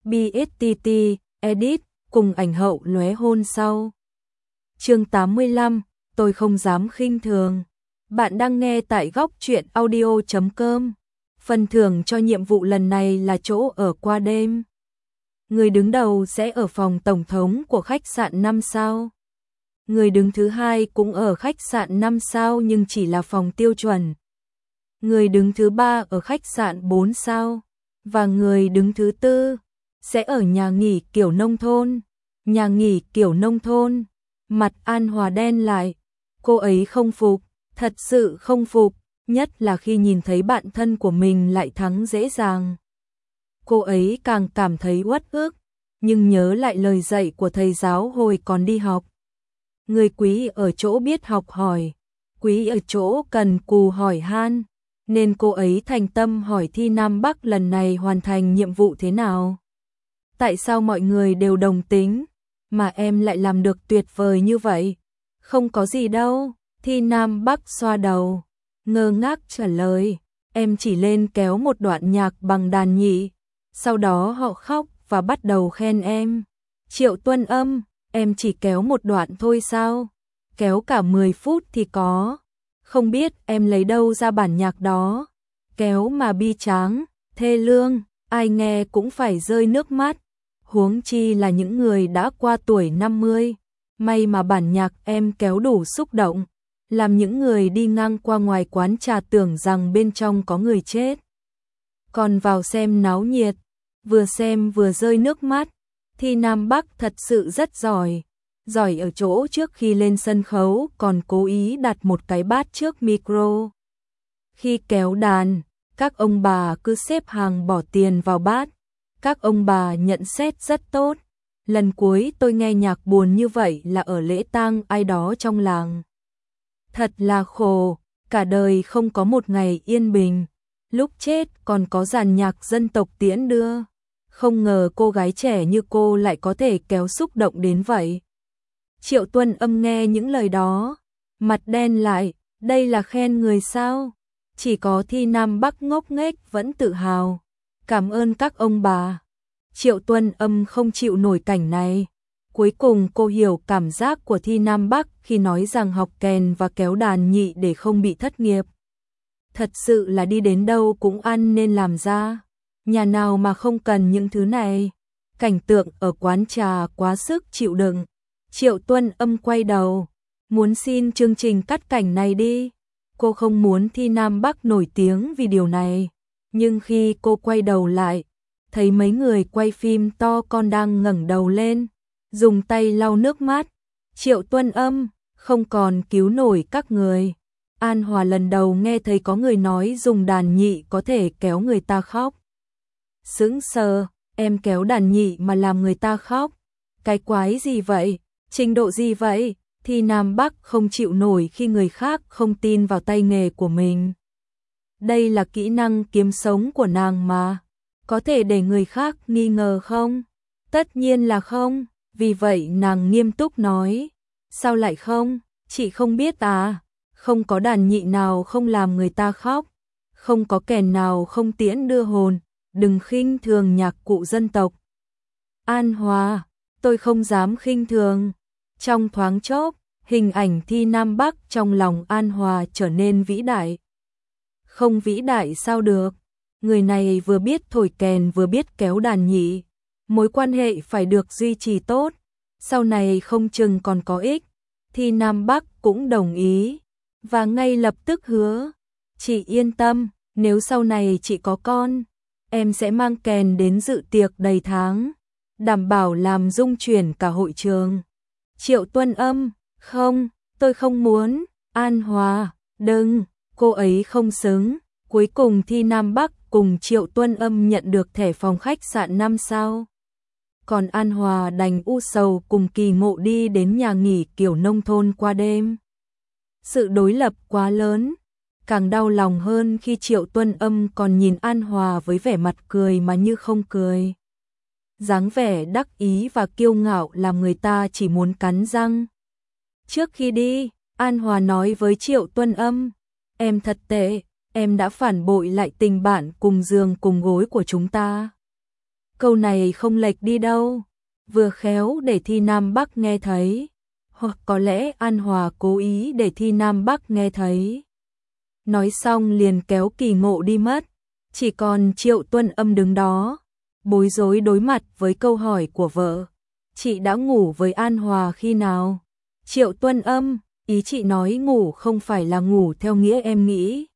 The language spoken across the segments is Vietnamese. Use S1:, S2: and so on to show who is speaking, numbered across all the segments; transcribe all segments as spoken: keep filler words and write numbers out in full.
S1: bê ét tê tê, edit, cùng ảnh hậu lóe hôn sau. Chương tám mươi lăm, tôi không dám khinh thường. Bạn đang nghe tại góc truyện audio chấm com. Phần thưởng cho nhiệm vụ lần này là chỗ ở qua đêm. Người đứng đầu sẽ ở phòng tổng thống của khách sạn năm sao. Người đứng thứ hai cũng ở khách sạn năm sao nhưng chỉ là phòng tiêu chuẩn. Người đứng thứ ba ở khách sạn bốn sao. Và người đứng thứ tư sẽ ở nhà nghỉ kiểu nông thôn. Nhà nghỉ kiểu nông thôn. Mặt An Hòa đen lại. Cô ấy không phục, thật sự không phục, nhất là khi nhìn thấy bạn thân của mình lại thắng dễ dàng. Cô ấy càng cảm thấy uất ức, nhưng nhớ lại lời dạy của thầy giáo hồi còn đi học. Người quý ở chỗ biết học hỏi, quý ở chỗ cần cù hỏi han, nên cô ấy thành tâm hỏi Thi Nam Bắc lần này hoàn thành nhiệm vụ thế nào. Tại sao mọi người đều đồng tính, mà em lại làm được tuyệt vời như vậy? Không có gì đâu, Thi Nam Bắc xoa đầu, ngơ ngác trả lời, em chỉ lên kéo một đoạn nhạc bằng đàn nhị, sau đó họ khóc và bắt đầu khen em. Triệu Tuân Âm, em chỉ kéo một đoạn thôi sao? Kéo cả mười phút thì có. Không biết em lấy đâu ra bản nhạc đó. Kéo mà bi tráng, thê lương, ai nghe cũng phải rơi nước mắt. Huống chi là những người đã qua tuổi năm mươi. May mà bản nhạc em kéo đủ xúc động, làm những người đi ngang qua ngoài quán trà tưởng rằng bên trong có người chết. Còn vào xem náo nhiệt, vừa xem vừa rơi nước mắt. Thi Nam Bắc thật sự rất giỏi. Giỏi ở chỗ trước khi lên sân khấu còn cố ý đặt một cái bát trước micro. Khi kéo đàn, các ông bà cứ xếp hàng bỏ tiền vào bát. Các ông bà nhận xét rất tốt. Lần cuối tôi nghe nhạc buồn như vậy là ở lễ tang ai đó trong làng. Thật là khổ, cả đời không có một ngày yên bình. Lúc chết còn có dàn nhạc dân tộc tiễn đưa. Không ngờ cô gái trẻ như cô lại có thể kéo xúc động đến vậy. Triệu Tuân Âm nghe những lời đó, mặt đen lại, đây là khen người sao? Chỉ có Thi Nam Bắc ngốc nghếch vẫn tự hào. Cảm ơn các ông bà. Triệu Tuân Âm không chịu nổi cảnh này. Cuối cùng cô hiểu cảm giác của Thi Nam Bắc khi nói rằng học kèn và kéo đàn nhị để không bị thất nghiệp. Thật sự là đi đến đâu cũng ăn nên làm ra. Nhà nào mà không cần những thứ này. Cảnh tượng ở quán trà quá sức chịu đựng. Triệu Tuân Âm quay đầu, muốn xin chương trình cắt cảnh này đi. Cô không muốn Thi Nam Bắc nổi tiếng vì điều này. Nhưng khi cô quay đầu lại, thấy mấy người quay phim to con đang ngẩng đầu lên, dùng tay lau nước mắt. Triệu Tuân Âm, không còn cứu nổi các người. An Hòa lần đầu nghe thấy có người nói dùng đàn nhị có thể kéo người ta khóc. Sững sờ, em kéo đàn nhị mà làm người ta khóc. Cái quái gì vậy? Trình độ gì vậy? Thì Nam Bắc không chịu nổi khi người khác không tin vào tay nghề của mình. Đây là kỹ năng kiếm sống của nàng mà. Có thể để người khác nghi ngờ không? Tất nhiên là không. Vì vậy nàng nghiêm túc nói. Sao lại không? Chị không biết à? Không có đàn nhị nào không làm người ta khóc. Không có kèn nào không tiễn đưa hồn. Đừng khinh thường nhạc cụ dân tộc. An Hòa, tôi không dám khinh thường. Trong thoáng chốc, hình ảnh Thi Nam Bắc trong lòng An Hòa trở nên vĩ đại. Không vĩ đại sao được? Người này vừa biết thổi kèn vừa biết kéo đàn nhị. Mối quan hệ phải được duy trì tốt. Sau này không chừng còn có ích. Thi Nam Bắc cũng đồng ý. Và ngay lập tức hứa. Chị yên tâm, nếu sau này chị có con, em sẽ mang kèn đến dự tiệc đầy tháng. Đảm bảo làm rung chuyển cả hội trường. Triệu Tuân Âm, không, tôi không muốn. An Hòa, đừng, cô ấy không xứng. Cuối cùng Thi Nam Bắc cùng Triệu Tuân Âm nhận được thẻ phòng khách sạn năm sao. Còn An Hòa đành u sầu cùng Kỳ Ngộ đi đến nhà nghỉ kiểu nông thôn qua đêm. Sự đối lập quá lớn, càng đau lòng hơn khi Triệu Tuân Âm còn nhìn An Hòa với vẻ mặt cười mà như không cười. Dáng vẻ đắc ý và kiêu ngạo làm người ta chỉ muốn cắn răng. Trước khi đi, An Hòa nói với Triệu Tuân Âm, em thật tệ, em đã phản bội lại tình bạn cùng giường cùng gối của chúng ta. câu này không lệch đi đâu, vừa khéo để Thi Nam Bắc nghe thấy, hoặc có lẽ An Hòa cố ý để Thi Nam Bắc nghe thấy. Nói xong liền kéo Kỳ Ngộ đi mất, chỉ còn Triệu Tuân Âm đứng đó, bối rối đối mặt với câu hỏi của vợ. Chị đã ngủ với An Hòa khi nào? Triệu Tuân Âm, ý chị nói ngủ không phải là ngủ theo nghĩa em nghĩ.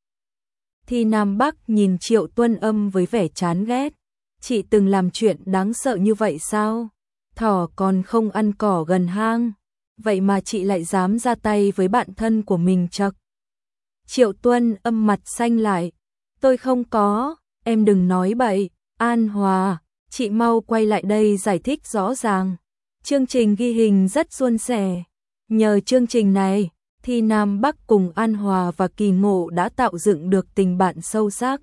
S1: Thi Nam Bắc nhìn Triệu Tuân Âm với vẻ chán ghét. Chị từng làm chuyện đáng sợ như vậy sao? Thỏ còn không ăn cỏ gần hang, vậy mà chị lại dám ra tay với bạn thân của mình chậc. Triệu Tuân Âm mặt xanh lại. Tôi không có, em đừng nói bậy. An Hòa, chị mau quay lại đây giải thích rõ ràng. Chương trình ghi hình rất suôn sẻ. Nhờ chương trình này, Thi Nam Bắc cùng An Hòa và Kỳ Ngộ đã tạo dựng được tình bạn sâu sắc.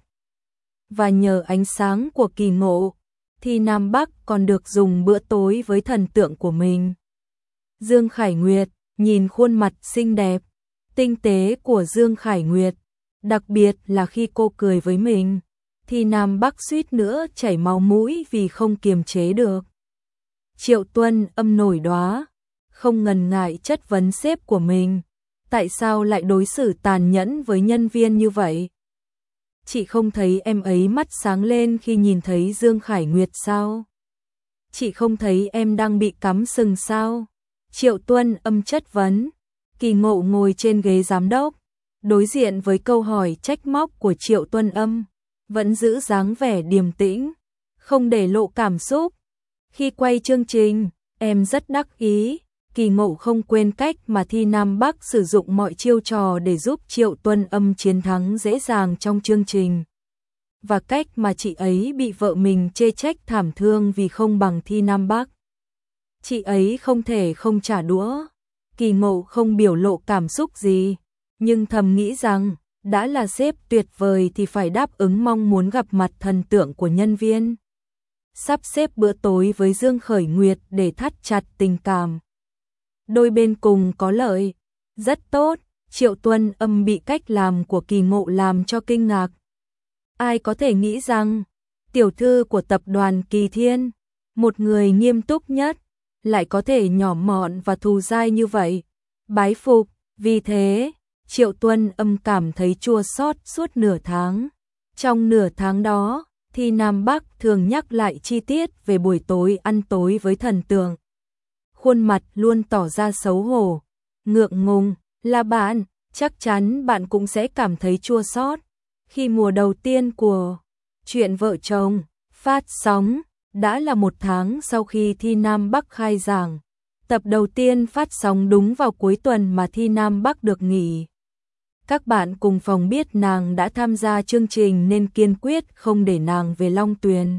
S1: Và nhờ ánh sáng của Kỳ Ngộ, Thi Nam Bắc còn được dùng bữa tối với thần tượng của mình. Dương Khải Nguyệt, nhìn khuôn mặt xinh đẹp, tinh tế của Dương Khải Nguyệt, đặc biệt là khi cô cười với mình, Thi Nam Bắc suýt nữa chảy máu mũi vì không kiềm chế được. Triệu Tuân Âm nổi đoá, không ngần ngại chất vấn sếp của mình, tại sao lại đối xử tàn nhẫn với nhân viên như vậy? Chị không thấy em ấy mắt sáng lên khi nhìn thấy Dương Khải Nguyệt sao? Chị không thấy em đang bị cắm sừng sao? Triệu Tuân Âm chất vấn. Kỳ Ngộ ngồi trên ghế giám đốc, đối diện với câu hỏi trách móc của Triệu Tuân Âm, vẫn giữ dáng vẻ điềm tĩnh, không để lộ cảm xúc. Khi quay chương trình, em rất đắc ý. Kỳ Ngộ không quên cách mà Thi Nam Bắc sử dụng mọi chiêu trò để giúp Triệu Tuân Âm chiến thắng dễ dàng trong chương trình. Và cách mà chị ấy bị vợ mình chê trách thảm thương vì không bằng Thi Nam Bắc. Chị ấy không thể không trả đũa. Kỳ Ngộ không biểu lộ cảm xúc gì, nhưng thầm nghĩ rằng, đã là sếp tuyệt vời thì phải đáp ứng mong muốn gặp mặt thần tượng của nhân viên. Sắp xếp bữa tối với Dương Khởi Nguyệt để thắt chặt tình cảm. Đôi bên cùng có lợi, rất tốt. Triệu Tuân Âm bị cách làm của Kỳ Ngộ làm cho kinh ngạc. Ai có thể nghĩ rằng, tiểu thư của tập đoàn Kỳ Thiên, một người nghiêm túc nhất, lại có thể nhỏ mọn và thù dai như vậy. Bái phục, vì thế, Triệu Tuân Âm cảm thấy chua xót suốt nửa tháng. Trong nửa tháng đó, Thi Nam Bắc thường nhắc lại chi tiết về buổi tối ăn tối với thần tượng. Khuôn mặt luôn tỏ ra xấu hổ, ngượng ngùng. Là bạn, chắc chắn bạn cũng sẽ cảm thấy chua xót khi mùa đầu tiên của Chuyện Vợ Chồng phát sóng. Đã là một tháng sau khi Thi Nam Bắc khai giảng. Tập đầu tiên phát sóng đúng vào cuối tuần mà Thi Nam Bắc được nghỉ. Các bạn cùng phòng biết nàng đã tham gia chương trình nên kiên quyết không để nàng về Long Tuyền,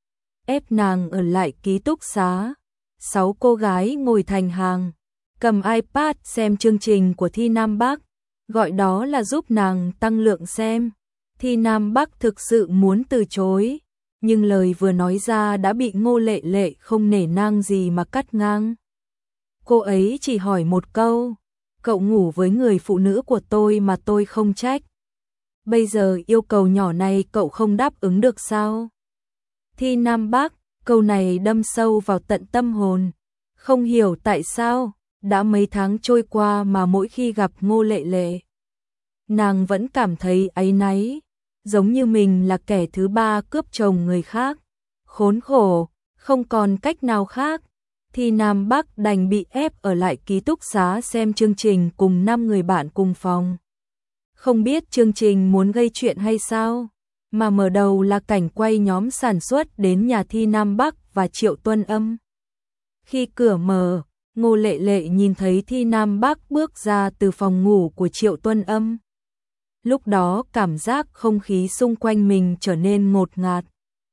S1: ép nàng ở lại ký túc xá. Sáu cô gái ngồi thành hàng, cầm iPad xem chương trình của Thi Nam Bắc, gọi đó là giúp nàng tăng lượng xem. Thi Nam Bắc thực sự muốn từ chối, nhưng lời vừa nói ra đã bị Ngô Lệ Lệ không nể nang gì mà cắt ngang. Cô ấy chỉ hỏi một câu, cậu ngủ với người phụ nữ của tôi mà tôi không trách. Bây giờ yêu cầu nhỏ này cậu không đáp ứng được sao? Thi Nam Bắc, câu này đâm sâu vào tận tâm hồn. Không hiểu tại sao, đã mấy tháng trôi qua mà mỗi khi gặp Ngô Lệ Lệ, nàng vẫn cảm thấy áy náy, giống như mình là kẻ thứ ba cướp chồng người khác. Khốn khổ, không còn cách nào khác, thì Nam Bắc đành bị ép ở lại ký túc xá xem chương trình cùng năm người bạn cùng phòng. Không biết chương trình muốn gây chuyện hay sao, mà mở đầu là cảnh quay nhóm sản xuất đến nhà Thi Nam Bắc và Triệu Tuân Âm. Khi cửa mở, Ngô Lệ Lệ nhìn thấy Thi Nam Bắc bước ra từ phòng ngủ của Triệu Tuân Âm. Lúc đó cảm giác không khí xung quanh mình trở nên ngột ngạt.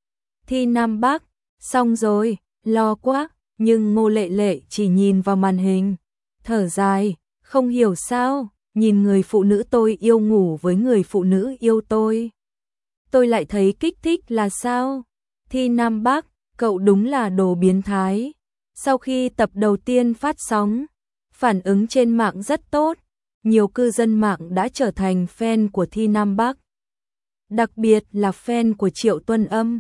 S1: Thi Nam Bắc, xong rồi, lo quá, nhưng Ngô Lệ Lệ chỉ nhìn vào màn hình, thở dài, không hiểu sao, nhìn người phụ nữ tôi yêu ngủ với người phụ nữ yêu tôi. Tôi lại thấy kích thích là sao? Thi Nam Bắc, cậu đúng là đồ biến thái. Sau khi tập đầu tiên phát sóng, phản ứng trên mạng rất tốt, nhiều cư dân mạng đã trở thành fan của Thi Nam Bắc. Đặc biệt là fan của Triệu Tuân Âm.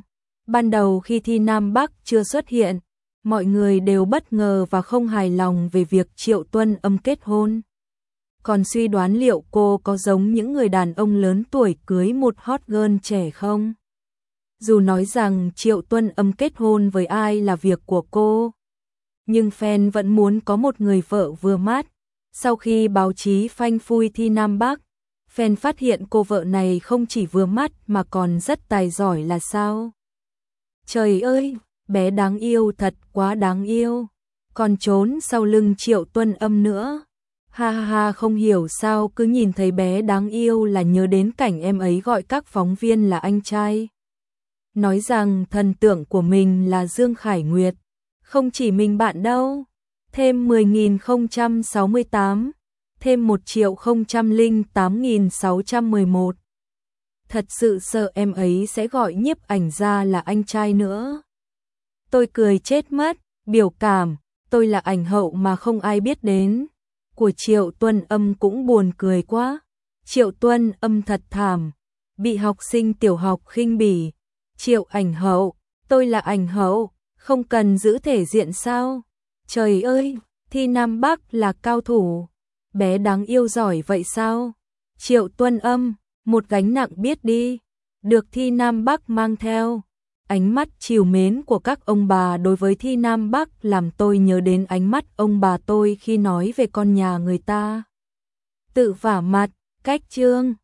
S1: Ban đầu khi Thi Nam Bắc chưa xuất hiện, mọi người đều bất ngờ và không hài lòng về việc Triệu Tuân Âm kết hôn. Còn suy đoán liệu cô có giống những người đàn ông lớn tuổi cưới một hot girl trẻ không? Dù nói rằng Triệu Tuân Âm kết hôn với ai là việc của cô, nhưng fan vẫn muốn có một người vợ vừa mắt. Sau khi báo chí phanh phui Thi Nam Bắc, fan phát hiện cô vợ này không chỉ vừa mắt mà còn rất tài giỏi là sao? Trời ơi, bé đáng yêu thật quá đáng yêu, còn trốn sau lưng Triệu Tuân Âm nữa. Ha ha ha, không hiểu sao cứ nhìn thấy bé đáng yêu là nhớ đến cảnh em ấy gọi các phóng viên là anh trai. Nói rằng thần tượng của mình là Dương Khải Nguyệt. Không chỉ mình bạn đâu. Thêm mười nghìn không trăm sáu mươi tám, thêm một triệu không trăm lẻ tám nghìn sáu trăm mười một. Thật sự sợ em ấy sẽ gọi Nhiếp Ảnh Gia là anh trai nữa. Tôi cười chết mất, biểu cảm, tôi là ảnh hậu mà không ai biết đến. Của Triệu Tuân Âm cũng buồn cười quá. Triệu Tuân Âm thật thảm, bị học sinh tiểu học khinh bỉ. Triệu ảnh hậu, tôi là ảnh hậu, không cần giữ thể diện sao? Trời ơi, Thi Nam Bắc là cao thủ, bé đáng yêu giỏi vậy sao? Triệu Tuân Âm, một gánh nặng biết đi, được Thi Nam Bắc mang theo. Ánh mắt trìu mến của các ông bà đối với Thi Nam Bắc làm tôi nhớ đến ánh mắt ông bà tôi khi nói về con nhà người ta. Tự vả mặt, cách chương.